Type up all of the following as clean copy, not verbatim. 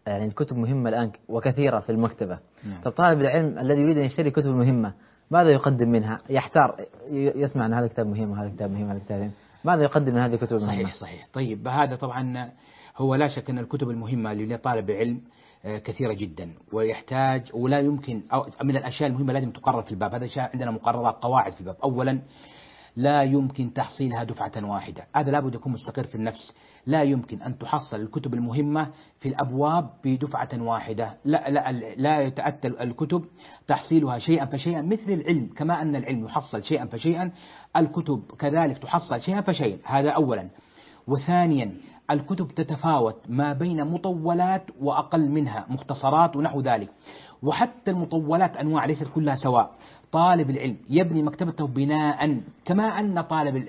يعني الكتب مهمة الآن وكثيرة في المكتبة. نعم. طب طالب العلم الذي يريد أن يشتري كتب مهمة ماذا يقدم منها؟ يحتار، يسمع أن هذا كتاب مهم وهذا كتاب مهم وهذا كتاب مهم، ماذا يقدم من هذه الكتب المهمة؟ صحيح. طيب هذا طبعا هو لا شك أن الكتب المهمة لطالب العلم كثيرة جدا، ويحتاج ولا يمكن أو من الأشياء المهمة لازم تقرر في الباب. هذا شيء عندنا مقررات قواعد في الباب. أولا لا يمكن تحصيلها دفعة واحدة، هذا لابد يكون مستقر في النفس. لا يمكن أن تحصل الكتب المهمة في الأبواب بدفعة واحدة، لا يتأتى الكتب تحصيلها شيئا فشيئا مثل العلم. كما أن العلم يحصل شيئا فشيئا، الكتب كذلك تحصل شيئا فشيئا. هذا أولا. وثانيا الكتب تتفاوت ما بين مطولات وأقل منها مختصرات ونحو ذلك، وحتى المطولات أنواع ليست كلها سواء. طالب العلم يبني مكتبته بناء كما أن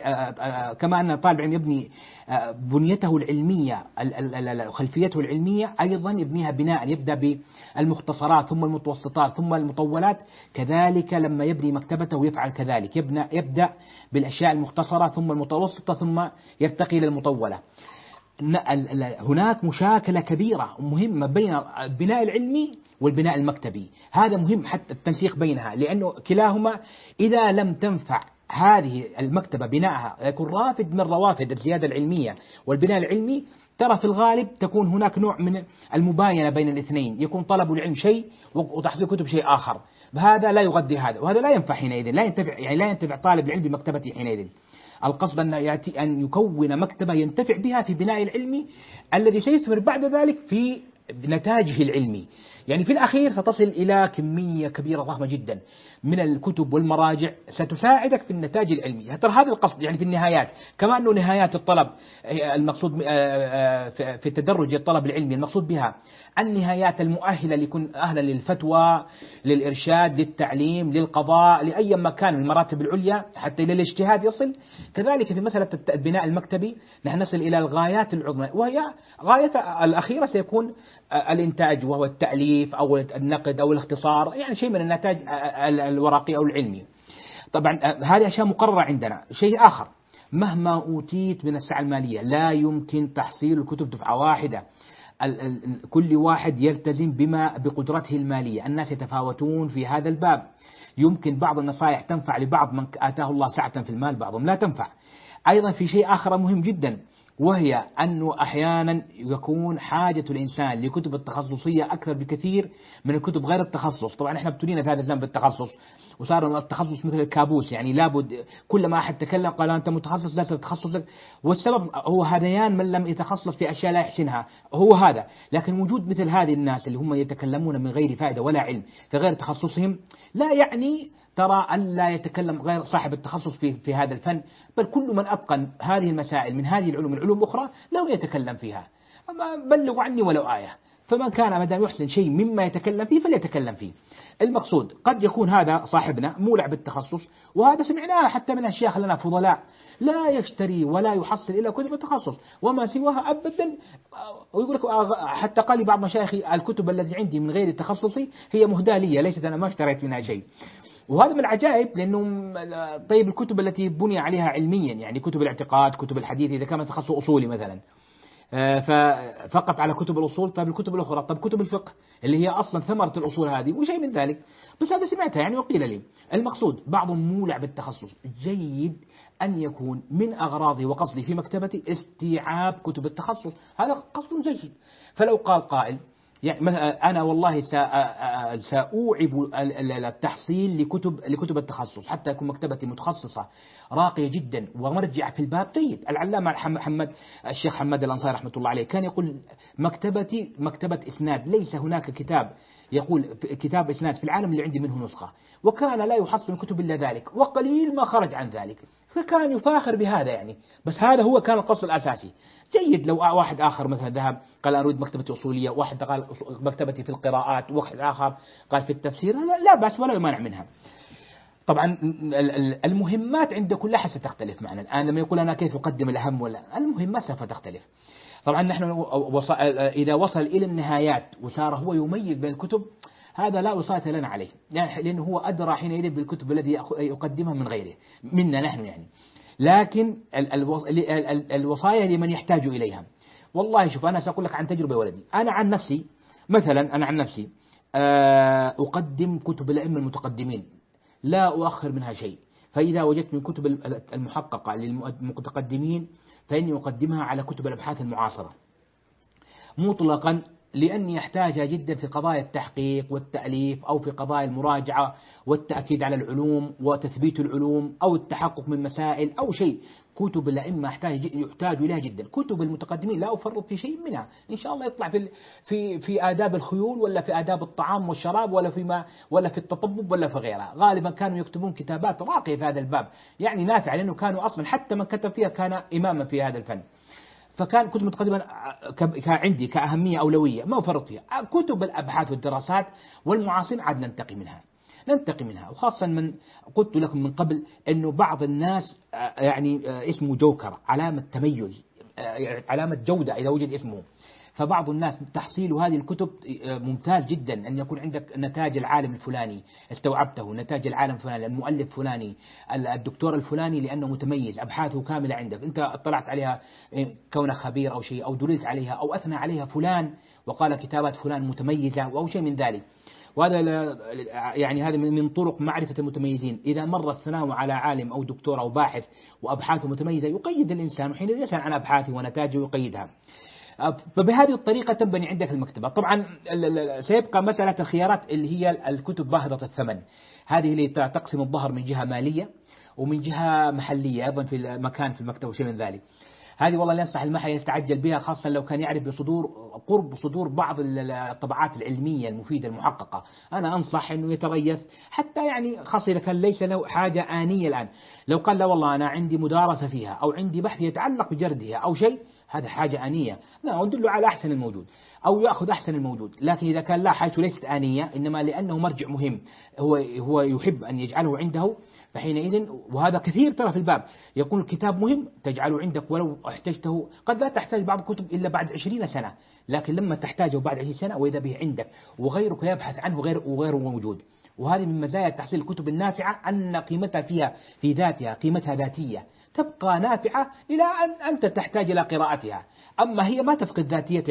طالب العلم يبني بنيته العلمية، خلفيته العلمية أيضا يبنيها بناء، يبدأ بالمختصرات ثم المتوسطات ثم المطولات. كذلك لما يبني مكتبته يفعل كذلك، يبدأ بالأشياء المختصرة ثم المتوسطة ثم يرتقي إلى المطولة. هناك مشاكلة كبيرة مهمة بين البناء العلمي والبناء المكتبي. هذا مهم حتى التنسيق بينها، لأنه كلاهما إذا لم تنفع هذه المكتبة بناءها يكون رافد من روافد الزيادة العلمية والبناء العلمي، ترى في الغالب تكون هناك نوع من المباينة بين الاثنين، يكون طلب العلم شيء وتحصيل كتب شيء آخر. هذا لا يغذي هذا، وهذا لا ينفع حينئذ، لا ينتفع طالب العلم بمكتبته حينئذ. القصد أن يكون مكتبة ينتفع بها في بناء العلمي الذي سيثمر بعد ذلك في نتاجه العلمي. يعني في الأخير ستصل إلى كمية كبيرة ضخمة جدا من الكتب والمراجع ستساعدك في النتاج العلمي. ترى هذا القصد يعني في النهايات، كما أنه نهايات الطلب المقصود في تدرج الطلب العلمي المقصود بها النهايات المؤهلة ليكون أهلا للفتوى، للإرشاد، للتعليم، للقضاء، لأي مكان من المراتب العليا حتى إلى الاجتهاد يصل. كذلك في مسألة البناء المكتبي نحن نصل إلى الغايات العظمى، وهي غاية الأخيرة سيكون الإنتاج، وهو التأليف أو النقد أو الاختصار، يعني شيء من النتاج الورقي أو العلمي. طبعا هذه أشياء مقررة عندنا. شيء آخر، مهما أوتيت من السعة المالية لا يمكن تحصيل الكتب دفعة واحدة. كل واحد يلتزم بما بقدرته المالية، الناس يتفاوتون في هذا الباب. يمكن بعض النصائح تنفع لبعض من آتاه الله سعة في المال، بعضهم لا تنفع. أيضا في شيء آخر مهم جدا، وهي أنه أحيانا يكون حاجة الإنسان لكتب التخصصية أكثر بكثير من الكتب غير التخصص. طبعا احنا ابتلينا في هذا الزمن بالتخصص، وصار التخصص مثل الكابوس، يعني لابد كل ما أحد تكلم قال أنت متخصص لا تتخصص، والسبب هو هذيان من لم يتخصص في أشياء لا يحسنها هو هذا. لكن وجود مثل هذه الناس اللي هم يتكلمون من غير فائدة ولا علم في غير تخصصهم لا يعني ترى أن لا يتكلم غير صاحب التخصص في هذا الفن، بل كل من أتقن هذه المسائل من هذه العلوم العلوم أخرى له يتكلم فيها. بلغوا عني ولو آية، فمن كان مدام يحسن شيء مما يتكلم فيه فليتكلم فيه. المقصود قد يكون هذا صاحبنا مولع بالتخصص، وهذا سمعناه حتى من الشيخ لنا فضلاء لا يشتري ولا يحصل إلا كتب التخصص وما سواها أبدا. ويقول لك حتى قال لي بعض مشايخي الكتب التي عندي من غير تخصصي هي مهداة لي، ليست أنا ما اشتريت منها شيء. وهذا من العجائب، لأنه طيب الكتب التي بني عليها علميا، يعني كتب الاعتقاد، كتب الحديث إذا كان تخصص أصولي مثلا ففقط على كتب الأصول، طيب الكتب الأخرى، طيب كتب الفقه اللي هي أصلا ثمرة الأصول هذه وشيء من ذلك. بس هذا سمعتها يعني وقيل لي. المقصود بعضهم مولع بالتخصص، جيد أن يكون من أغراضي وقصدي في مكتبتي استيعاب كتب التخصص، هذا قصد جيد. فلو قال قائل يعني مثلا أنا والله سأوعب التحصيل لكتب التخصص حتى يكون مكتبتي متخصصة راقية جدا ومرجع في الباب جيد. العلامة الشيخ حماد الأنصاري رحمة الله عليه كان يقول مكتبتي مكتبة إسناد، ليس هناك كتاب يقول كتاب إسناد في العالم اللي عندي منه نسخة، وكان لا يحصل الكتب إلا ذلك وقليل ما خرج عن ذلك، فكان يفاخر بهذا يعني. بس هذا هو كان القصد الأساسي. جيد لو واحد آخر مثلا ذهب قال أريد مكتبتي أصولية، واحد قال مكتبتي في القراءات، واحد آخر قال في التفسير، لا بأس ولا يمانع منها. طبعا المهمات عند كل أحد ستختلف معنا. الآن لما يقول أنا كيف أقدم الأهم ولا المهمات سوف تختلف. طبعا نحن إذا وصل إلى النهايات وصار هو يميز بين الكتب هذا لا وصاية لنا عليه، يعني لأنه هو أدرى حينئذ بالكتب الذي يقدمها من غيره منا نحن يعني. لكن الوصايا لمن يحتاج إليها. والله شوف أنا سأقول لك عن تجربة ولدي، أنا عن نفسي مثلا أنا عن نفسي أقدم كتب الأئمة المتقدمين، لا أؤخر منها شيء. فإذا وجدت من كتب المحققة للمتقدمين فإني أقدمها على كتب الأبحاث المعاصرة مطلقا، لأني أحتاجها جدا في قضايا التحقيق والتأليف، أو في قضايا المراجعة والتأكيد على العلوم وتثبيت العلوم، أو التحقق من مسائل أو شيء. كتب الأئمة يحتاج إليها جدا. كتب المتقدمين لا أفرط في شيء منها، إن شاء الله يطلع في آداب الخيول، ولا في آداب الطعام والشراب، ولا في التطبب، ولا في غيرها. غالبا كانوا يكتبون كتابات راقية في هذا الباب، يعني نافعة، لأنه كانوا أصلا حتى من كتب فيها كان إماما في هذا الفن. فكان كتب متقدمة عندي كأهمية أولوية ما أفرط فيها. كتب الأبحاث والدراسات والمعاصرين عاد ننتقي منها. وخاصة من قلت لكم من قبل أنه بعض الناس يعني اسمه جوكر، علامة تميز، علامة جودة إذا وجد اسمه. فبعض الناس تحصيل هذه الكتب ممتاز جدا، أن يكون عندك نتاج العالم الفلاني استوعبته، نتاج العالم الفلاني، المؤلف الفلاني، الدكتور الفلاني، لأنه متميز، أبحاثه كاملة عندك، أنت اطلعت عليها كونه خبير أو شيء، أو دللت عليها، أو أثنى عليها فلان وقال كتابات فلان متميزة أو شيء من ذلك. وهذا يعني هذا من طرق معرفة المتميزين. إذا مر الثناء على عالم أو دكتور أو باحث وأبحاثه متميزة يقيد الإنسان، وحين يسأل عن أبحاثه ونتاجه يقيدها. فبهذه الطريقة تنبني عندك المكتبة. طبعا سيبقى مسألة الخيارات اللي هي الكتب باهظة الثمن، هذه اللي تقسم الظهر من جهة مالية ومن جهة محلية أيضا في المكان في المكتبة وشيء من ذلك. هذه والله لا ينصح المحا يستعجل بها، خاصة لو كان يعرف قرب صدور بعض الطبعات العلمية المفيدة المحققة. أنا أنصح أنه يتريث، حتى يعني خاصة إذا كان ليس له حاجة آنية الآن. لو قال لا والله أنا عندي مدارسة فيها، أو عندي بحث يتعلق بجردها أو شيء، هذا حاجة آنية، لا أدله على أحسن الموجود أو يأخذ أحسن الموجود. لكن إذا كان لا، حيث ليست آنية إنما لأنه مرجع مهم هو يحب أن يجعله عنده، فحينئذ وهذا كثير ترى في الباب، يكون الكتاب مهم تجعله عندك ولو احتجته. قد لا تحتاج بعض الكتب إلا بعد 20 سنة، لكن لما تحتاجه بعد 20 سنة وإذا به عندك وغيرك يبحث عنه وغيره موجود. وهذه من مزايا تحصيل الكتب النافعة، أن قيمتها فيها في ذاتها، قيمتها ذاتية، تبقى نافعة إلى أن أنت تحتاج إلى قراءتها. أما هي ما تفقد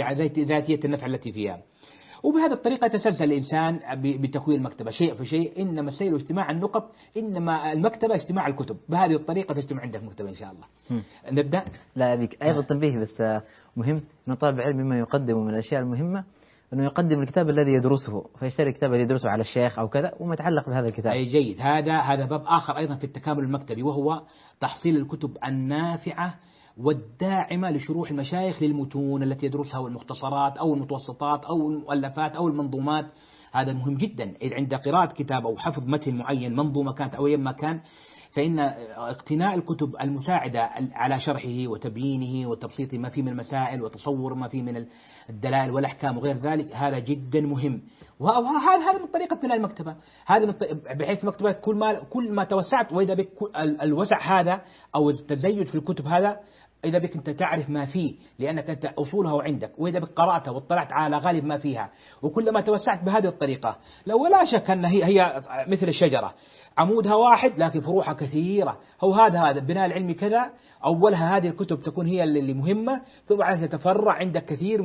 ذاتية النفع التي فيها. وبهذه الطريقة يتسلسل الإنسان بتكوين المكتبة شيء فشيء. إنما السير اجتماع النقط، إنما المكتبة اجتماع الكتب. بهذه الطريقة تجتمع عندك مكتبة إن شاء الله. نبدأ. لا أبيك أيضا تنبيه بس مهم، أنه طالب العلم مما يقدم من الأشياء المهمة أنه يقدم الكتاب الذي يدرسه، فيشتري الكتاب الذي يدرسه على الشيخ أو كذا وما يتعلق بهذا الكتاب. أي جيد. هذا باب آخر أيضا في التكامل المكتبي، وهو تحصيل الكتب النافعة والداعمة لشروح المشايخ للمتون التي يدرسها، والمختصرات أو المتوسطات أو المؤلفات أو المنظومات. هذا مهم جدا. إذا عند قراءة كتاب أو حفظ متن معين، منظومة كانت أو أي مكان، فإن اقتناء الكتب المساعدة على شرحه وتبيينه وتبسيط ما فيه من المسائل وتصور ما فيه من الدلائل والأحكام وغير ذلك، هذا جدا مهم. وهذا من طريقة بناء المكتبة. هذا بحيث مكتبة كل ما توسعت، وإذا بك الوسع هذا أو التزيد في الكتب هذا، إذا بك أنت تعرف ما فيه لأنك أنت أصولها عندك، وإذا بك قرأتها واطلعت على غالب ما فيها، وكلما توسعت بهذه الطريقة، لو لا شك أن هي مثل الشجرة، عمودها واحد لكن فروعها كثيرة. هو هذا بناء العلم كذا. أولها هذه الكتب تكون هي اللي مهمة، ثم بعدها تتفرع عندك كثير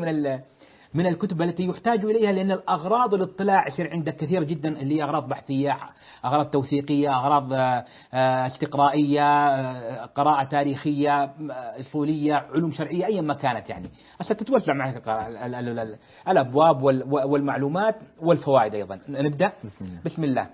من الكتب التي يحتاج إليها، لأن الأغراض الاطلاع يصير عندك كثير جدا، اللي هي أغراض بحثية، أغراض توثيقية، أغراض استقرائية، قراءة تاريخية، أصولية، علوم شرعية، أي ما كانت. يعني ستتوسع معك الأبواب والمعلومات والفوائد أيضا. نبدأ. بسم الله. بسم الله.